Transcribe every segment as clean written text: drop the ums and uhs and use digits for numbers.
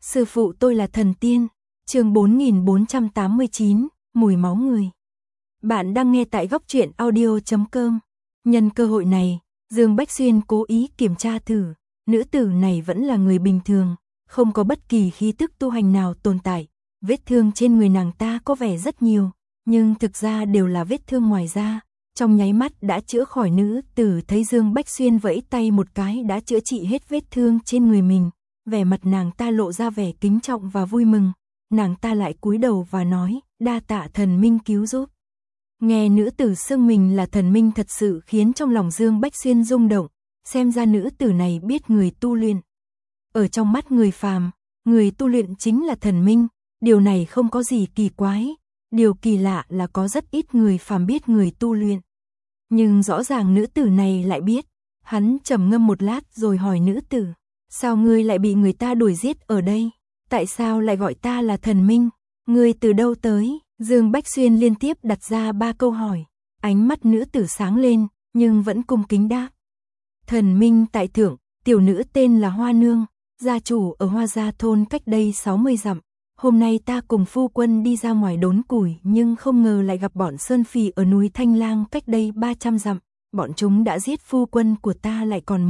Sư phụ tôi là thần tiên. Chương 4489, mùi máu người. Bạn đang nghe tại góc truyện audio.com. Nhân cơ hội này, Dương Bách Xuyên cố ý kiểm tra thử, nữ tử này vẫn là người bình thường, không có bất kỳ khí tức tu hành nào tồn tại. Vết thương trên người nàng ta có vẻ rất nhiều, nhưng thực ra đều là vết thương ngoài da. Trong nháy mắt đã chữa khỏi, nữ tử thấy Dương Bách Xuyên vẫy tay một cái đã chữa trị hết vết thương trên người mình. Vẻ mặt nàng ta lộ ra vẻ kính trọng và vui mừng, nàng ta lại cúi đầu và nói, đa tạ thần minh cứu giúp. Nghe nữ tử xưng mình là thần minh thật sự khiến trong lòng Dương Bách Xuyên rung động, xem ra nữ tử này biết người tu luyện. Ở trong mắt người phàm, người tu luyện chính là thần minh, điều này không có gì kỳ quái, điều kỳ lạ là có rất ít người phàm biết người tu luyện. Nhưng rõ ràng nữ tử này lại biết, hắn trầm ngâm một lát rồi hỏi nữ tử. Sao ngươi lại bị người ta đuổi giết ở đây? Tại sao lại gọi ta là thần minh? Ngươi từ đâu tới? Dương Bách Xuyên liên tiếp đặt ra 3 câu hỏi. Ánh mắt nữ tử sáng lên, nhưng vẫn cung kính đáp. Thần minh tại thượng, tiểu nữ tên là Hoa Nương, gia chủ ở Hoa Gia thôn cách đây 60 dặm. Hôm nay ta cùng phu quân đi ra ngoài đốn củi nhưng không ngờ lại gặp bọn Sơn Phỉ ở núi Thanh Lang cách đây 300 dặm. Bọn chúng đã giết phu quân của ta, lại còn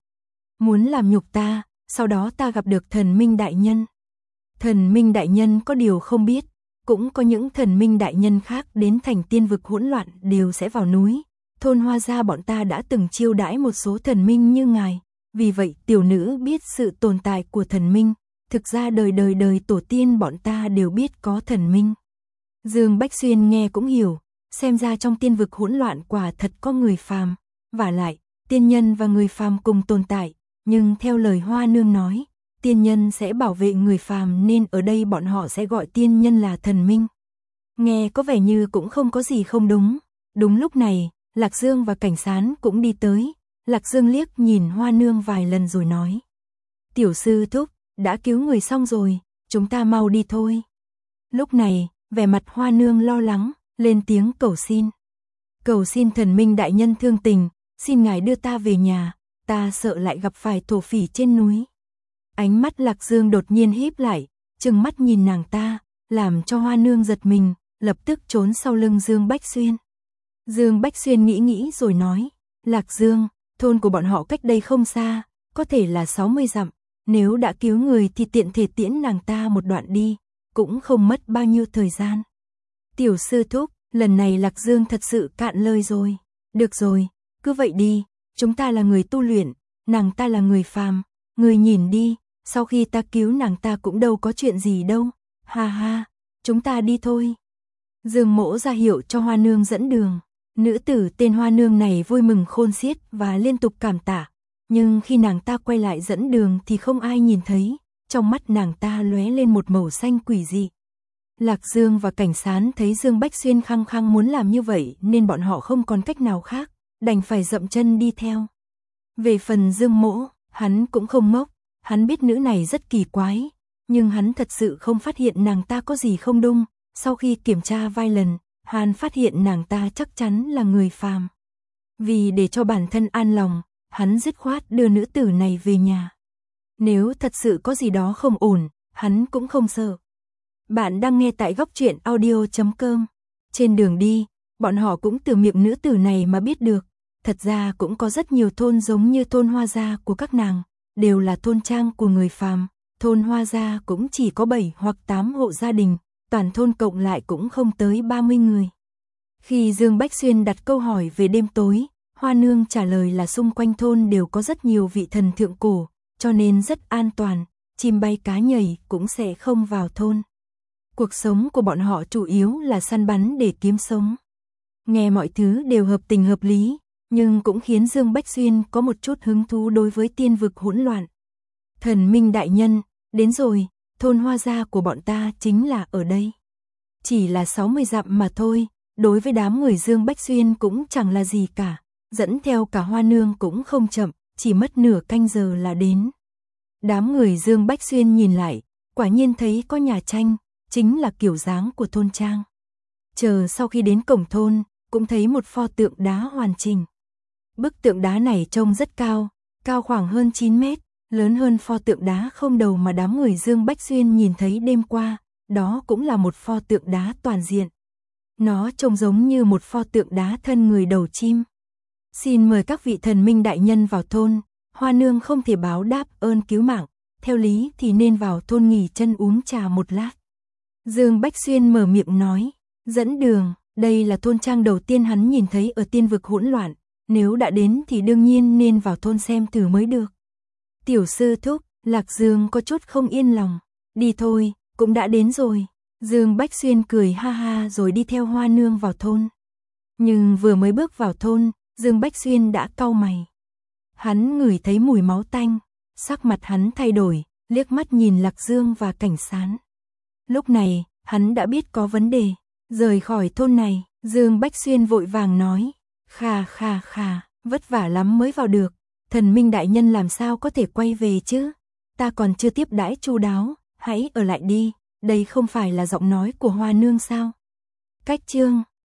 muốn làm nhục ta, sau đó ta gặp được thần minh đại nhân. Thần minh đại nhân có điều không biết, cũng có những thần minh đại nhân khác đến thành tiên vực hỗn loạn đều sẽ vào núi. Thôn Hoa Gia bọn ta đã từng chiêu đãi một số thần minh như ngài, vì vậy tiểu nữ biết sự tồn tại của thần minh. Thực ra đời tổ tiên bọn ta đều biết có thần minh. Dương Bách Xuyên nghe cũng hiểu, xem ra trong tiên vực hỗn loạn quả thật có người phàm, vả lại, tiên nhân và người phàm cùng tồn tại. Nhưng theo lời Hoa Nương nói, tiên nhân sẽ bảo vệ người phàm nên ở đây bọn họ sẽ gọi tiên nhân là thần minh. Nghe có vẻ như cũng không có gì không đúng. Đúng lúc này, Lạc Dương và Cảnh Sán cũng đi tới. Lạc Dương liếc nhìn Hoa Nương vài lần rồi nói. Tiểu sư thúc, đã cứu người xong rồi, chúng ta mau đi thôi. Lúc này, vẻ mặt Hoa Nương lo lắng, lên tiếng cầu xin. Cầu xin thần minh đại nhân thương tình, xin ngài đưa ta về nhà. Ta sợ lại gặp phải thổ phỉ trên núi. Ánh mắt Lạc Dương đột nhiên híp lại, trừng mắt nhìn nàng ta, làm cho Hoa Nương giật mình, lập tức trốn sau lưng Dương Bách Xuyên. Dương Bách Xuyên nghĩ rồi nói, Lạc Dương, thôn của bọn họ cách đây không xa, có thể là 60 dặm, nếu đã cứu người thì tiện thể tiễn nàng ta một đoạn đi, cũng không mất bao nhiêu thời gian. Tiểu sư thúc, lần này Lạc Dương thật sự cạn lời rồi. Được rồi, cứ vậy đi. Chúng ta là người tu luyện, nàng ta là người phàm, người nhìn đi, sau khi ta cứu nàng ta cũng đâu có chuyện gì đâu, ha ha, chúng ta đi thôi. Dương Mỗ ra hiệu cho Hoa Nương dẫn đường, nữ tử tên Hoa Nương này vui mừng khôn xiết và liên tục cảm tạ, nhưng khi nàng ta quay lại dẫn đường thì không ai nhìn thấy, trong mắt nàng ta lóe lên một màu xanh quỷ dị. Lạc Dương và Cảnh Sán thấy Dương Bách Xuyên khăng khăng muốn làm như vậy nên bọn họ không còn cách nào khác, đành phải dậm chân đi theo. Về phần Dương Mỗ, hắn cũng không ngốc, hắn biết nữ này rất kỳ quái, nhưng hắn thật sự không phát hiện nàng ta có gì không đúng. Sau khi kiểm tra vài lần, hắn phát hiện nàng ta chắc chắn là người phàm. Vì để cho bản thân an lòng, hắn dứt khoát đưa nữ tử này về nhà. Nếu thật sự có gì đó không ổn, hắn cũng không sợ. Bạn đang nghe tại góc truyện audio.com. Trên đường đi, bọn họ cũng từ miệng nữ tử này mà biết được. Thật ra cũng có rất nhiều thôn giống như thôn Hoa Gia của các nàng, đều là thôn trang của người phàm. Thôn Hoa Gia cũng chỉ có 7 hoặc 8 hộ gia đình, toàn thôn cộng lại cũng không tới 30 người. Khi Dương Bách Xuyên đặt câu hỏi về đêm tối, Hoa Nương trả lời là xung quanh thôn đều có rất nhiều vị thần thượng cổ, cho nên rất an toàn, chim bay cá nhảy cũng sẽ không vào thôn. Cuộc sống của bọn họ chủ yếu là săn bắn để kiếm sống. Nghe mọi thứ đều hợp tình hợp lý, nhưng cũng khiến Dương Bách Xuyên có một chút hứng thú đối với tiên vực hỗn loạn. Thần minh đại nhân, đến rồi, thôn Hoa Gia của bọn ta chính là ở đây. Chỉ là 60 dặm mà thôi, đối với đám người Dương Bách Xuyên cũng chẳng là gì cả, dẫn theo cả Hoa Nương cũng không chậm, chỉ mất nửa canh giờ là đến. Đám người Dương Bách Xuyên nhìn lại, quả nhiên thấy có nhà tranh, chính là kiểu dáng của thôn trang. Chờ sau khi đến cổng thôn, cũng thấy một pho tượng đá hoàn chỉnh. Bức tượng đá này trông rất cao, cao khoảng hơn 9 mét, Lớn hơn pho tượng đá không đầu mà đám người Dương Bách Xuyên nhìn thấy đêm qua, đó cũng là một pho tượng đá toàn diện. Nó trông giống như một pho tượng đá thân người đầu chim. Xin mời các vị thần minh đại nhân vào thôn, Hoa Nương không thể báo đáp ơn cứu mạng, theo lý thì nên vào thôn nghỉ chân uống trà một lát. Dương Bách Xuyên mở miệng nói, dẫn đường, đây là thôn trang đầu tiên hắn nhìn thấy ở tiên vực hỗn loạn, nếu đã đến thì đương nhiên nên vào thôn xem thử mới được. Tiểu sư thúc, Lạc Dương có chút không yên lòng, đi thôi, cũng đã đến rồi. Dương Bách Xuyên cười ha ha rồi đi theo Hoa Nương vào thôn. Nhưng vừa mới bước vào thôn, Dương Bách Xuyên đã cau mày. Hắn ngửi thấy mùi máu tanh, sắc mặt hắn thay đổi, liếc mắt nhìn Lạc Dương và Cảnh Sán. Lúc này, hắn đã biết có vấn đề, rời khỏi thôn này, Dương Bách Xuyên vội vàng nói, khà, vất vả lắm mới vào được, thần minh đại nhân làm sao có thể quay về chứ, ta còn chưa tiếp đãi chu đáo, hãy ở lại đi, đây không phải là giọng nói của Hoa Nương sao. Cách chương